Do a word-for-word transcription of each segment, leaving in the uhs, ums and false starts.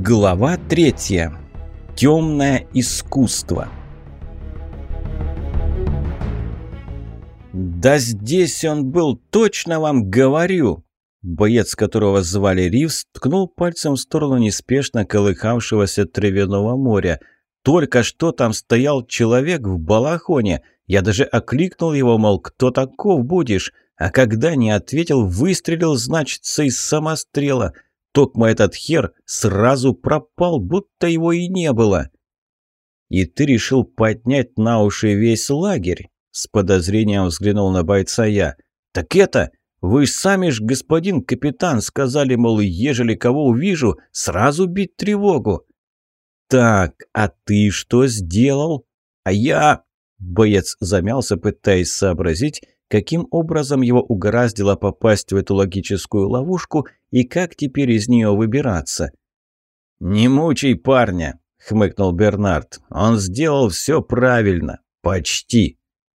Глава третья. Темное искусство. «Да здесь он был, точно вам говорю!» Боец, которого звали Ривз, ткнул пальцем в сторону неспешно колыхавшегося травяного моря. «Только что там стоял человек в балахоне. Я даже окликнул его, мол, кто таков будешь? А когда не ответил, выстрелил, значится, из самострела. Токма этот хер сразу пропал, будто его и не было». «И ты решил поднять на уши весь лагерь?» С подозрением взглянул на бойца я. «Так это, вы ж сами ж, господин капитан, сказали, мол, ежели кого увижу, сразу бить тревогу». «Так, а ты что сделал?» «А я...» Боец замялся, пытаясь сообразить, каким образом его угораздило попасть в эту логическую ловушку и как теперь из нее выбираться. «Не мучай парня», — хмыкнул Бернард. «Он сделал все правильно. Почти».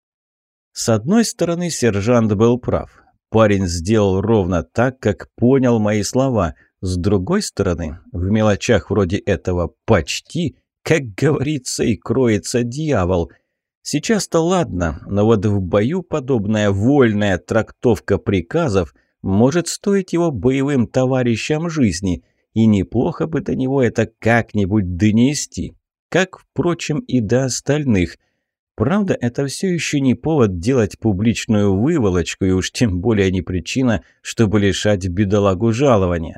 С одной стороны, сержант был прав. Парень сделал ровно так, как понял мои слова. С другой стороны, в мелочах вроде этого «почти», как говорится, и кроется дьявол. Сейчас-то ладно, но вот в бою подобная вольная трактовка приказов может стоить его боевым товарищам жизни, и неплохо бы до него это как-нибудь донести, как, впрочем, и до остальных. Правда, это все еще не повод делать публичную выволочку, и уж тем более не причина, чтобы лишать бедолагу жалования.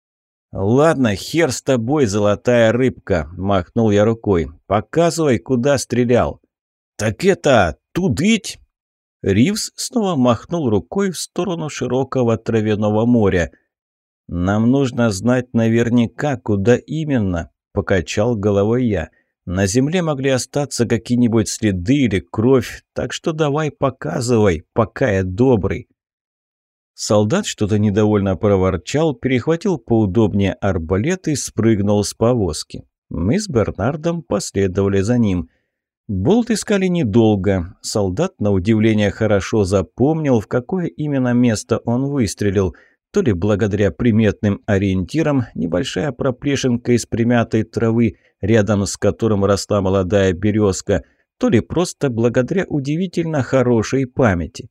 «Ладно, хер с тобой, золотая рыбка», – махнул я рукой. «Показывай, куда стрелял». «Так это... тудыть!» Ривз снова махнул рукой в сторону широкого травяного моря. «Нам нужно знать наверняка, куда именно», – покачал головой я. «На земле могли остаться какие-нибудь следы или кровь, так что давай показывай, пока я добрый». Солдат что-то недовольно проворчал, перехватил поудобнее арбалет и спрыгнул с повозки. Мы с Бернардом последовали за ним. Болт искали недолго. Солдат, на удивление, хорошо запомнил, в какое именно место он выстрелил. То ли благодаря приметным ориентирам, небольшая проплешинка из примятой травы, рядом с которым росла молодая березка, то ли просто благодаря удивительно хорошей памяти.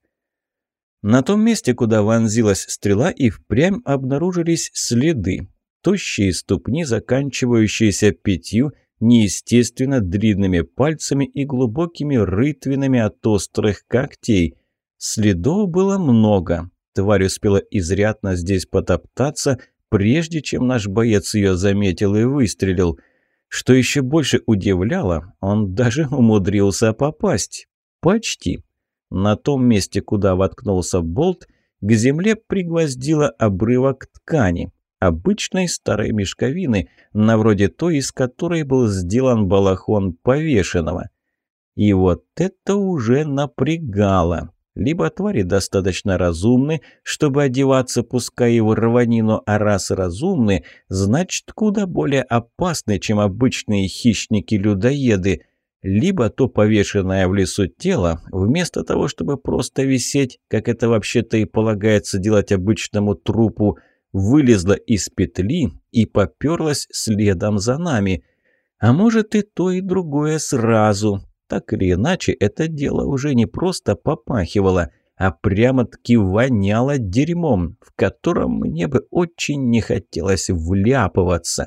На том месте, куда вонзилась стрела, и впрямь обнаружились следы. Тощие ступни, заканчивающиеся пятью, неестественно длинными пальцами и глубокими рытвинами от острых когтей. Следов было много. Тварь успела изрядно здесь потоптаться, прежде чем наш боец ее заметил и выстрелил. Что еще больше удивляло, он даже умудрился попасть. Почти. На том месте, куда воткнулся болт, к земле пригвоздило обрывок ткани. Обычной старой мешковины, на вроде той, из которой был сделан балахон повешенного. И вот это уже напрягало. Либо твари достаточно разумны, чтобы одеваться, пускай и в рванину, а раз разумны, значит, куда более опасны, чем обычные хищники-людоеды. Либо то повешенное в лесу тело, вместо того, чтобы просто висеть, как это вообще-то и полагается делать обычному трупу, вылезла из петли и поперлась следом за нами. А может и то, и другое сразу. Так или иначе, это дело уже не просто попахивало, а прямо-таки воняло дерьмом, в котором мне бы очень не хотелось вляпываться.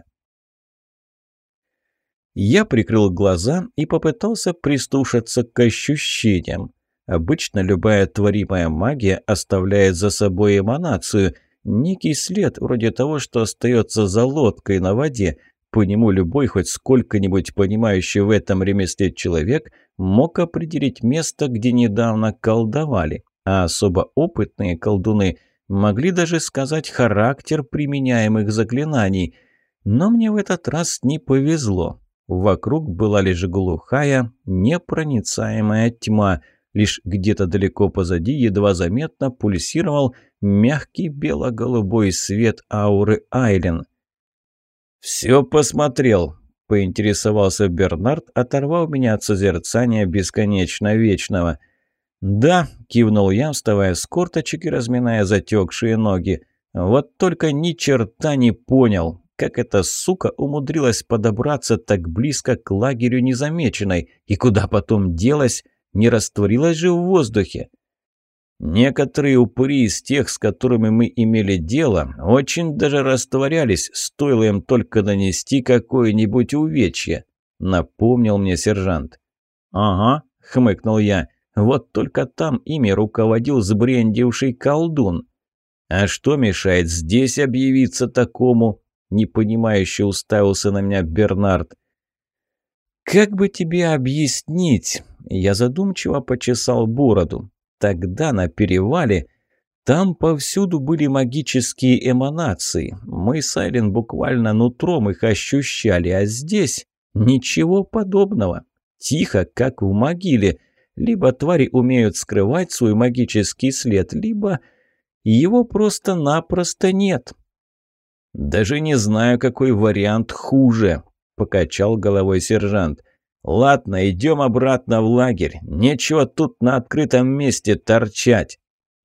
Я прикрыл глаза и попытался прислушаться к ощущениям. Обычно любая творимая магия оставляет за собой эманацию – некий след, вроде того, что остается за лодкой на воде. По нему любой, хоть сколько-нибудь понимающий в этом ремесле человек, мог определить место, где недавно колдовали. А особо опытные колдуны могли даже сказать характер применяемых заклинаний. Но мне в этот раз не повезло. Вокруг была лишь глухая, непроницаемая тьма. Лишь где-то далеко позади едва заметно пульсировал мягкий бело-голубой свет ауры Айлен. «Все посмотрел», – поинтересовался Бернард, оторвав меня от созерцания бесконечно вечного. «Да», – кивнул я, вставая с корточек и разминая затекшие ноги. «Вот только ни черта не понял. как эта сука умудрилась подобраться так близко к лагерю незамеченной, и куда потом делась, не растворилась же в воздухе. Некоторые упыри из тех, с которыми мы имели дело, очень даже растворялись, стоило им только нанести какое-нибудь увечье, напомнил мне сержант. «Ага», — хмыкнул я, — «вот только там ими руководил сбрендивший колдун». «А что мешает здесь объявиться такому?» — непонимающе уставился на меня Бернард. «Как бы тебе объяснить?» — я задумчиво почесал бороду. «Тогда на перевале там повсюду были магические эманации. Мы с Айлен буквально нутром их ощущали, а здесь ничего подобного. Тихо, как в могиле. Либо твари умеют скрывать свой магический след, либо его просто-напросто нет». «Даже не знаю, какой вариант хуже», — покачал головой сержант. «Ладно, идем обратно в лагерь. Нечего тут на открытом месте торчать».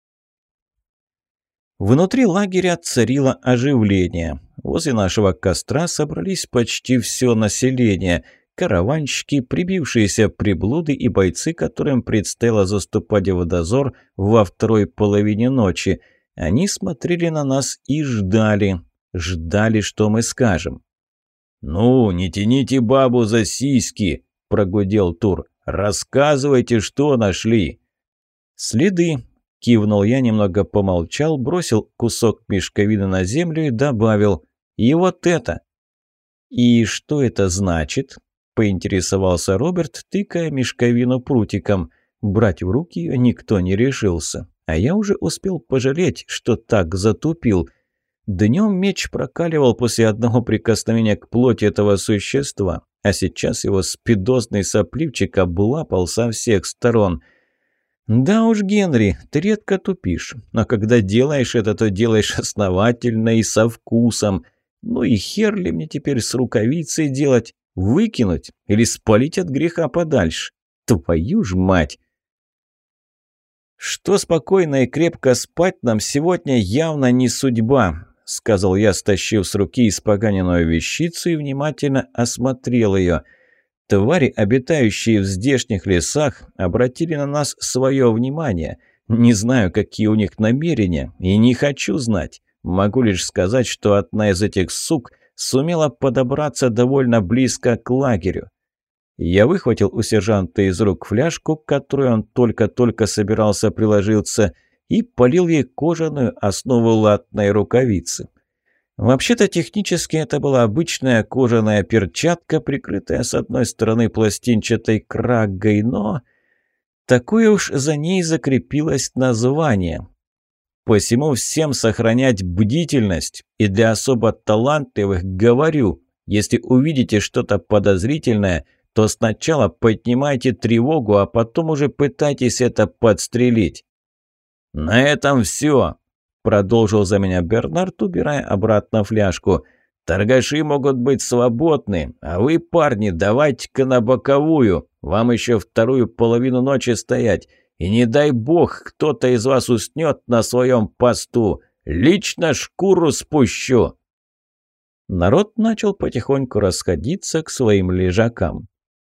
Внутри лагеря царило оживление. Возле нашего костра собрались почти все население. Караванщики, прибившиеся приблуды и бойцы, которым предстояло заступать в дозор во второй половине ночи. Они смотрели на нас и ждали. Ждали, что мы скажем. «Ну, не тяните бабу за сиськи!» – прогудел Тур. «Рассказывайте, что нашли!» «Следы!» – кивнул я, немного помолчал, бросил кусок мешковины на землю и добавил. «И вот это!» «И что это значит?» – поинтересовался Роберт, тыкая мешковину прутиком. Брать в руки ее никто не решился. А я уже успел пожалеть, что так затупил. Днем меч прокаливал после одного прикосновения к плоти этого существа, а сейчас его спидозный сопливчик облапал со всех сторон. Да уж, Генри, ты редко тупишь, но когда делаешь это, то делаешь основательно и со вкусом. Ну и хер ли мне теперь с рукавицей делать? Выкинуть или спалить от греха подальше? Твою ж мать! «Что спокойно и крепко спать нам сегодня явно не судьба», — сказал я, стащив с руки испоганенную вещицу и внимательно осмотрел ее. Твари, обитающие в здешних лесах, обратили на нас свое внимание. Не знаю, какие у них намерения, и не хочу знать. Могу лишь сказать, что одна из этих сук сумела подобраться довольно близко к лагерю. Я выхватил у сержанта из рук фляжку, к которой он только-только собирался приложиться, и полил ей кожаную основу латной рукавицы. Вообще-то технически это была обычная кожаная перчатка, прикрытая с одной стороны пластинчатой краггой, но такое уж за ней закрепилось название. Посему всем сохранять бдительность, и для особо талантливых говорю, если увидите что-то подозрительное, то сначала поднимайте тревогу, а потом уже пытайтесь это подстрелить. «На этом все», — продолжил за меня Бернард, убирая обратно фляжку. «Торгаши могут быть свободны, а вы, парни, давайте-ка на боковую. Вам еще вторую половину ночи стоять. И не дай бог, кто-то из вас уснет на своем посту. Лично шкуру спущу». Народ начал потихоньку расходиться к своим лежакам.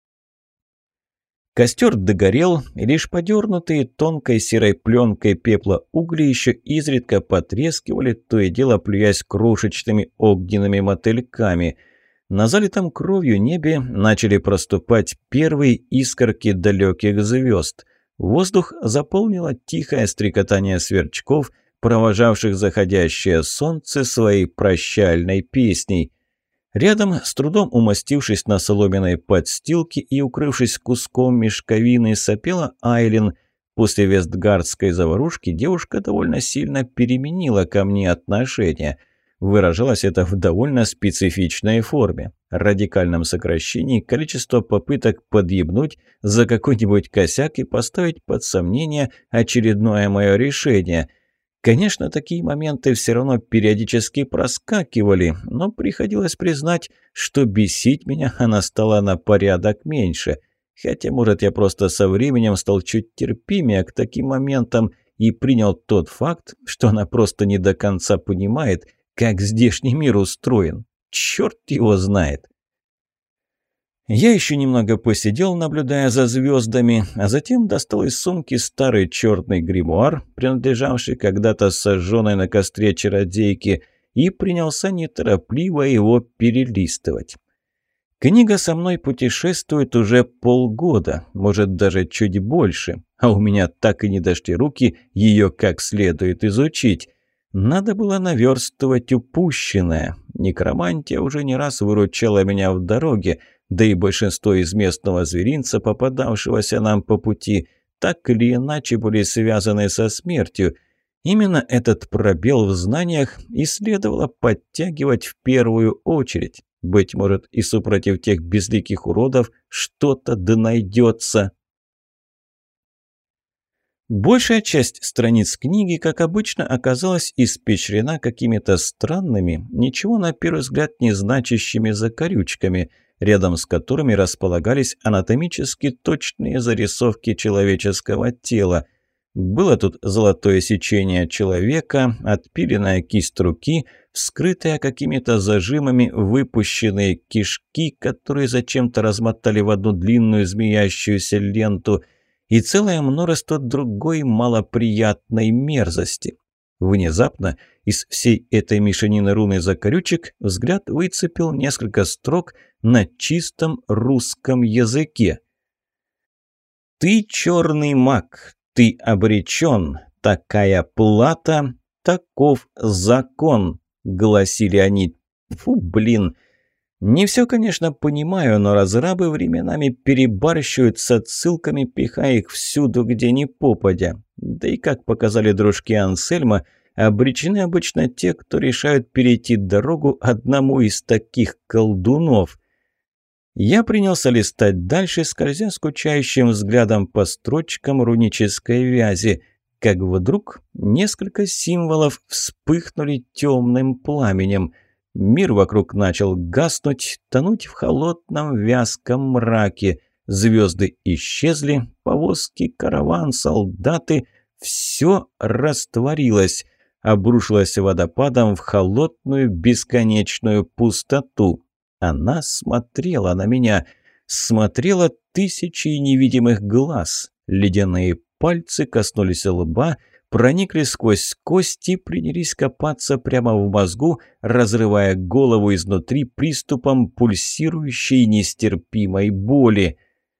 Костер догорел, и лишь подернутые тонкой серой пленкой пепла угли еще изредка потрескивали, то и дело плюясь крошечными огненными мотыльками. На залитом кровью небе начали проступать первые искорки далеких звезд. Воздух заполнило тихое стрекотание сверчков, провожавших заходящее солнце своей прощальной песней. Рядом, с трудом умостившись на соломенной подстилке и укрывшись куском мешковины, сопела Айлин. После вестгардской заварушки девушка довольно сильно переменила ко мне отношение. Выражалось это в довольно специфичной форме. Радикальном сокращении количества попыток подъебнуть за какой-нибудь косяк и поставить под сомнение очередное мое решение – Конечно, такие моменты все равно периодически проскакивали, но приходилось признать, что бесить меня она стала на порядок меньше. Хотя, может, я просто со временем стал чуть терпимее к таким моментам и принял тот факт, что она просто не до конца понимает, как здешний мир устроен. Черт его знает. Я еще немного посидел, наблюдая за звездами, а затем достал из сумки старый черный гримуар, принадлежавший когда-то сожженной на костре чародейке, и принялся неторопливо его перелистывать. Книга со мной путешествует уже полгода, может даже чуть больше, а у меня так и не дошли руки ее как следует изучить. Надо было наверстывать упущенное. Некромантия уже не раз выручала меня в дороге, да и большинство из местного зверинца, попадавшегося нам по пути, так или иначе были связаны со смертью. Именно этот пробел в знаниях и следовало подтягивать в первую очередь. Быть может, и супротив тех безликих уродов что-то да найдется. Большая часть страниц книги, как обычно, оказалась испещрена какими-то странными, ничего на первый взгляд не значащими закорючками, рядом с которыми располагались анатомически точные зарисовки человеческого тела. Было тут золотое сечение человека, отпиленная кисть руки, вскрытая какими-то зажимами выпущенные кишки, которые зачем-то размотали в одну длинную змеящуюся ленту, и целое множество другой малоприятной мерзости. Внезапно из всей этой мешанины рун и закорючек взгляд выцепил несколько строк на чистом русском языке. «Ты черный маг, ты обречен, такая плата, таков закон», — гласили они. Фу, блин. Не все, конечно, понимаю, но разрабы временами перебарщивают с отсылками, пихая их всюду, где ни попадя. Да и, как показали дружки Ансельма, обречены обычно те, кто решают перейти дорогу одному из таких колдунов. Я принялся листать дальше, скользя скучающим взглядом по строчкам рунической вязи, как вдруг несколько символов вспыхнули темным пламенем. Мир вокруг начал гаснуть, тонуть в холодном вязком мраке. Звезды исчезли, повозки, караван, солдаты — все растворилось, обрушилось водопадом в холодную бесконечную пустоту. Она смотрела на меня, смотрела тысячи невидимых глаз. Ледяные пальцы коснулись лба, проникли сквозь кости и принялись копаться прямо в мозгу, разрывая голову изнутри приступом пульсирующей нестерпимой боли.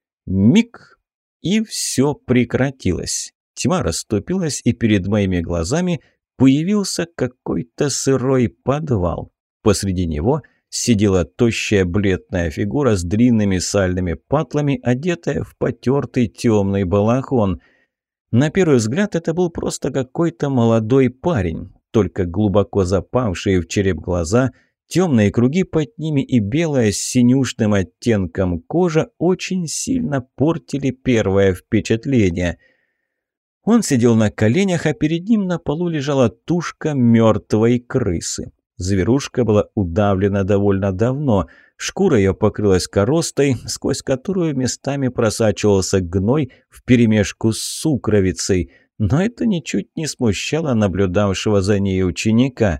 Миг, и все прекратилось. Тьма расступилась, и перед моими глазами появился какой-то сырой подвал. Посреди него сидела тощая бледная фигура с длинными сальными патлами, одетая в потертый темный балахон. На первый взгляд это был просто какой-то молодой парень, только глубоко запавшие в череп глаза, темные круги под ними и белая с синюшным оттенком кожа очень сильно портили первое впечатление. Он сидел на коленях, а перед ним на полу лежала тушка мертвой крысы. Зверушка была удавлена довольно давно, шкура ее покрылась коростой, сквозь которую местами просачивался гной вперемешку с сукровицей, но это ничуть не смущало наблюдавшего за ней ученика.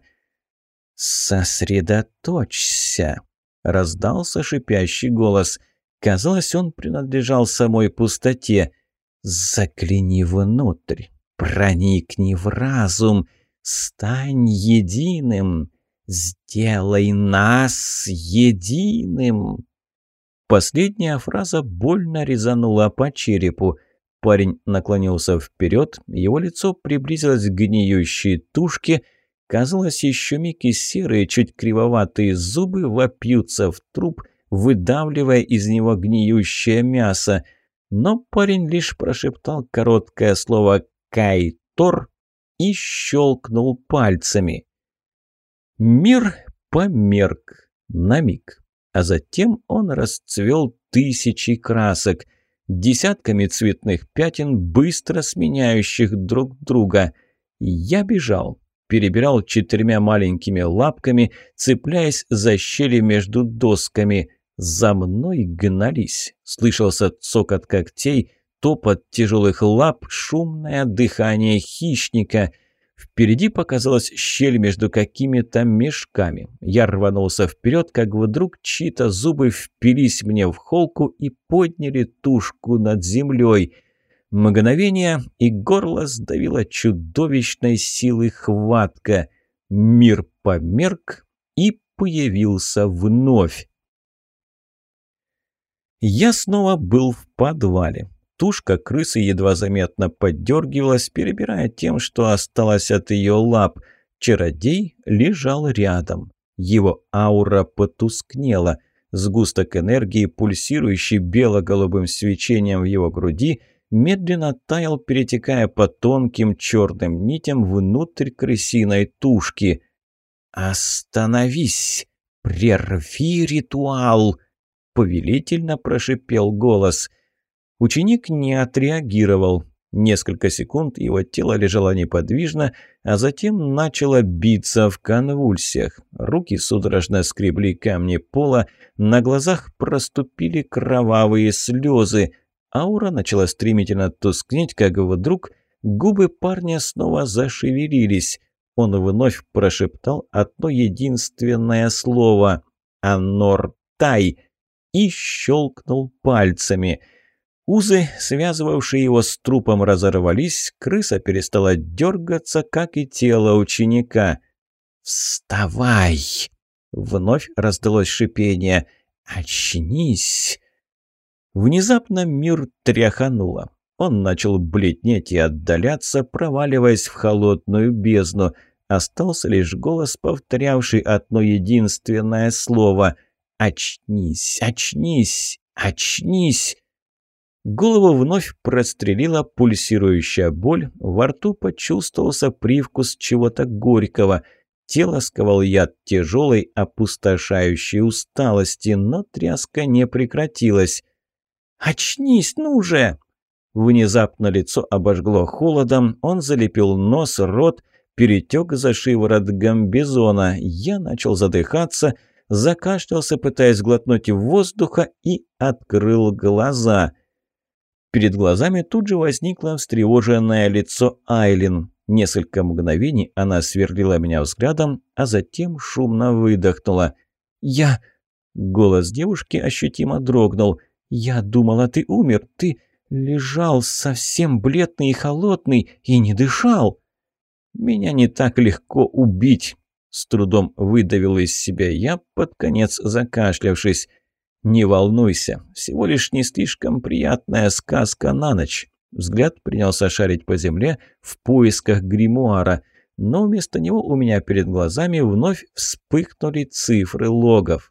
«Сосредоточься!» — раздался шипящий голос. Казалось, он принадлежал самой пустоте. «Загляни внутрь, проникни в разум, стань единым!» «Сделай нас единым!» Последняя фраза больно резанула по черепу. Парень наклонился вперед, его лицо приблизилось к гниющей тушке. Казалось, еще миг и серые, чуть кривоватые зубы вопьются в труп, выдавливая из него гниющее мясо. Но парень лишь прошептал короткое слово «Кайтор» и щелкнул пальцами. Мир померк на миг, а затем он расцвел тысячи красок, десятками цветных пятен, быстро сменяющих друг друга. Я бежал, перебирал четырьмя маленькими лапками, цепляясь за щели между досками. За мной гнались, слышался цокот когтей, топот тяжелых лап, шумное дыхание хищника. Впереди показалась щель между какими-то мешками. Я рванулся вперед, как вдруг чьи-то зубы впились мне в холку и подняли тушку над землей. Мгновение, и горло сдавило чудовищной силы хватка. Мир померк и появился вновь. Я снова был в подвале. Тушка крысы едва заметно поддергивалась, перебирая тем, что осталось от ее лап. Чародей лежал рядом. Его аура потускнела. Сгусток энергии, пульсирующий бело-голубым свечением в его груди, медленно таял, перетекая по тонким черным нитям внутрь крысиной тушки. «Остановись! Прерви ритуал!» — повелительно прошипел голос. Ученик не отреагировал. Несколько секунд его тело лежало неподвижно, а затем начало биться в конвульсиях. Руки судорожно скребли камни пола, на глазах проступили кровавые слезы. Аура начала стремительно тускнеть, как вдруг губы парня снова зашевелились. Он вновь прошептал одно единственное слово «Анортай» и щелкнул пальцами. Узы, связывавшие его с трупом, разорвались, крыса перестала дергаться, как и тело ученика. «Вставай!» — вновь раздалось шипение. «Очнись!» Внезапно мир тряхануло. Он начал бледнеть и отдаляться, проваливаясь в холодную бездну. Остался лишь голос, повторявший одно единственное слово «Очнись! Очнись! Очнись!» Голову вновь прострелила пульсирующая боль, во рту почувствовался привкус чего-то горького. Тело сковал яд тяжелой, опустошающей усталости, но тряска не прекратилась. «Очнись, ну же!» Внезапно лицо обожгло холодом, он залепил нос, рот, перетек за шиворот гамбизона. Я начал задыхаться, закашлялся, пытаясь глотнуть воздуха, и открыл глаза. Перед глазами тут же возникло встревоженное лицо Айлин. Несколько мгновений она сверлила меня взглядом, а затем шумно выдохнула. «Я...» Голос девушки ощутимо дрогнул. «Я думала, ты умер. Ты лежал совсем бледный и холодный и не дышал». «Меня не так легко убить», — с трудом выдавил из себя я, под конец закашлявшись. «Не волнуйся, всего лишь не слишком приятная сказка на ночь». Взгляд принялся шарить по земле в поисках гримуара, но вместо него у меня перед глазами вновь вспыхнули цифры логов.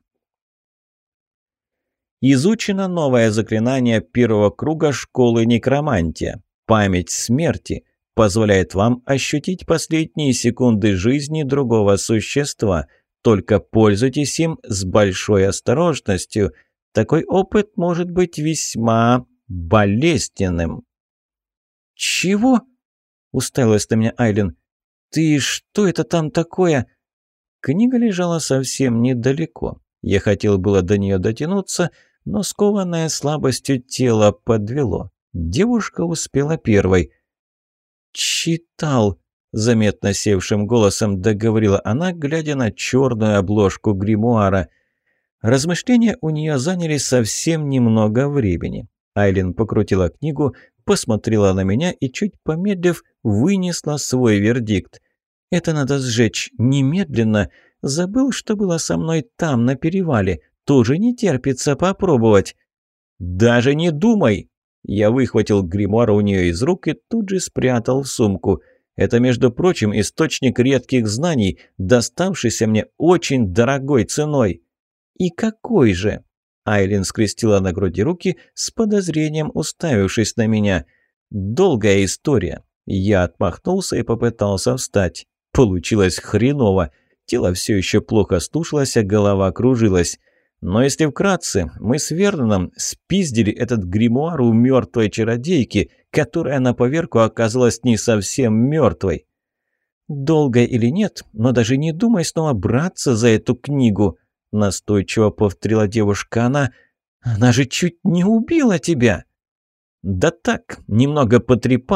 Изучено новое заклинание первого круга школы некромантия. Память смерти позволяет вам ощутить последние секунды жизни другого существа. Только пользуйтесь им с большой осторожностью. Такой опыт может быть весьма болезненным. «Чего?» — уставилась на меня Айлин. «Ты что это там такое?» Книга лежала совсем недалеко. Я хотел было до нее дотянуться, но скованное слабостью тело подвело. Девушка успела первой. «Читал», — заметно севшим голосом договорила она, глядя на черную обложку гримуара. Размышления у нее заняли совсем немного времени. Айлин покрутила книгу, посмотрела на меня и, чуть помедлив, вынесла свой вердикт. «Это надо сжечь немедленно. Забыл, что было со мной там, на перевале. Тоже не терпится попробовать». «Даже не думай!» Я выхватил гримуар у нее из рук и тут же спрятал в сумку. Это, между прочим, источник редких знаний, доставшийся мне очень дорогой ценой. «И какой же?» Айлин скрестила на груди руки, с подозрением уставившись на меня. «Долгая история». Я отмахнулся и попытался встать. Получилось хреново. Тело все еще плохо стушилось, а голова кружилась. Но если вкратце, мы с Верноном спиздили этот гримуар у мертвой чародейки, которая на поверку оказалась не совсем мертвой. «Долго или нет, но даже не думай снова браться за эту книгу», — настойчиво повторила девушка. «Она... она же чуть не убила тебя!» «Да так, немного потрепала.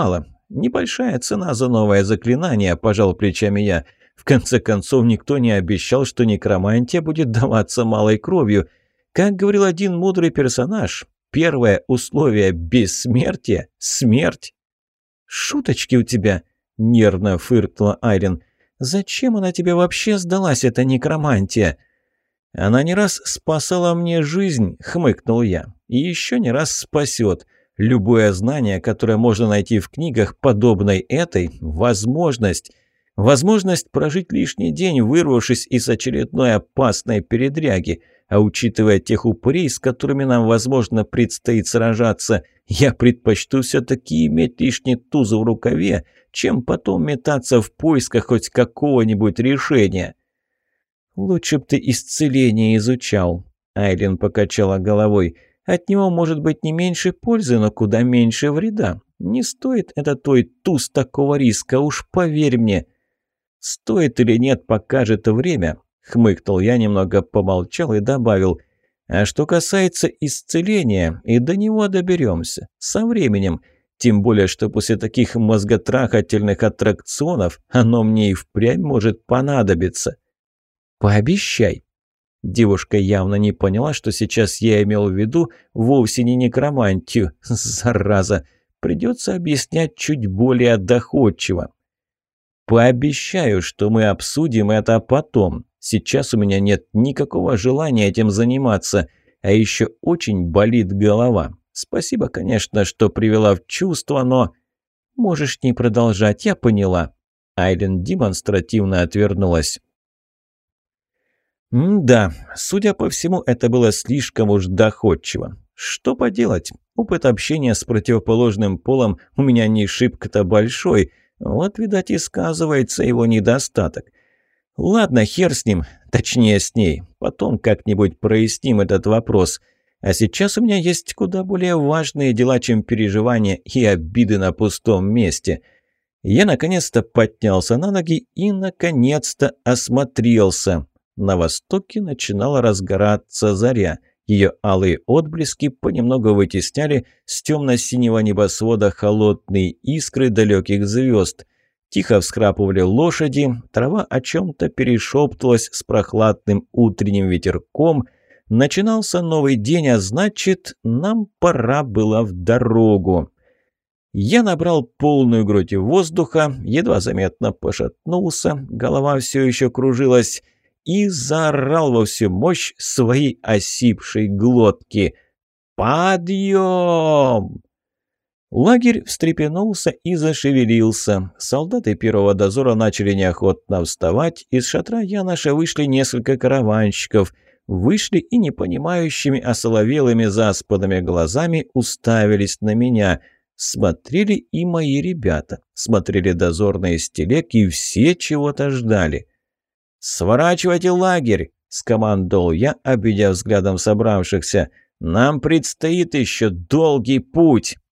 Небольшая цена за новое заклинание, пожал плечами я. В конце концов, никто не обещал, что некромантия будет даваться малой кровью. Как говорил один мудрый персонаж, первое условие бессмертия – смерть. «Шуточки у тебя!» – нервно фыркнула Айрин. «Зачем она тебе вообще сдалась, эта некромантия?» «Она не раз спасала мне жизнь», – хмыкнул я, – «и еще не раз спасет. Любое знание, которое можно найти в книгах, подобной этой – возможность. Возможность прожить лишний день, вырвавшись из очередной опасной передряги. А учитывая тех упырей, с которыми нам, возможно, предстоит сражаться, я предпочту все-таки иметь лишний туз в рукаве, чем потом метаться в поисках хоть какого-нибудь решения». «Лучше б ты исцеление изучал», — Айлин покачала головой. «От него может быть не меньше пользы, но куда меньше вреда. Не стоит это твой туз такого риска, уж поверь мне». «Стоит или нет, покажет время», — хмыкнул я, немного помолчал и добавил. «А что касается исцеления, и до него доберемся. Со временем. Тем более, что после таких мозготрахательных аттракционов оно мне и впрямь может понадобиться». «Пообещай». Девушка явно не поняла, что сейчас я имел в виду вовсе не некромантию. Зараза, придется объяснять чуть более доходчиво. «Пообещаю, что мы обсудим это потом. Сейчас у меня нет никакого желания этим заниматься, а еще очень болит голова. Спасибо, конечно, что привела в чувство, но...» «Можешь не продолжать, я поняла». Айлин демонстративно отвернулась. М-да, судя по всему, это было слишком уж доходчиво. Что поделать, опыт общения с противоположным полом у меня не шибко-то большой, вот, видать, и сказывается его недостаток. Ладно, хер с ним, точнее с ней, потом как-нибудь проясним этот вопрос. А сейчас у меня есть куда более важные дела, чем переживания и обиды на пустом месте. Я наконец-то поднялся на ноги и наконец-то осмотрелся. На востоке начинала разгораться заря. Ее алые отблески понемногу вытесняли с темно-синего небосвода холодные искры далеких звезд. Тихо всхрапывали лошади, трава о чем-то перешептывалась с прохладным утренним ветерком. Начинался новый день, а значит, нам пора было в дорогу. Я набрал полную грудь воздуха, едва заметно пошатнулся, голова все еще кружилась, и заорал во всю мощь своей осипшей глотки. «Подъем!» Лагерь встрепенулся и зашевелился. Солдаты первого дозора начали неохотно вставать. Из шатра Яноша вышли несколько караванщиков. Вышли и непонимающими, осоловелыми, заспанными глазами уставились на меня. Смотрели и мои ребята. Смотрели дозорные с телег, и все чего-то ждали. «Сворачивайте лагерь!» – скомандовал я, обведя взглядом собравшихся. «Нам предстоит еще долгий путь!»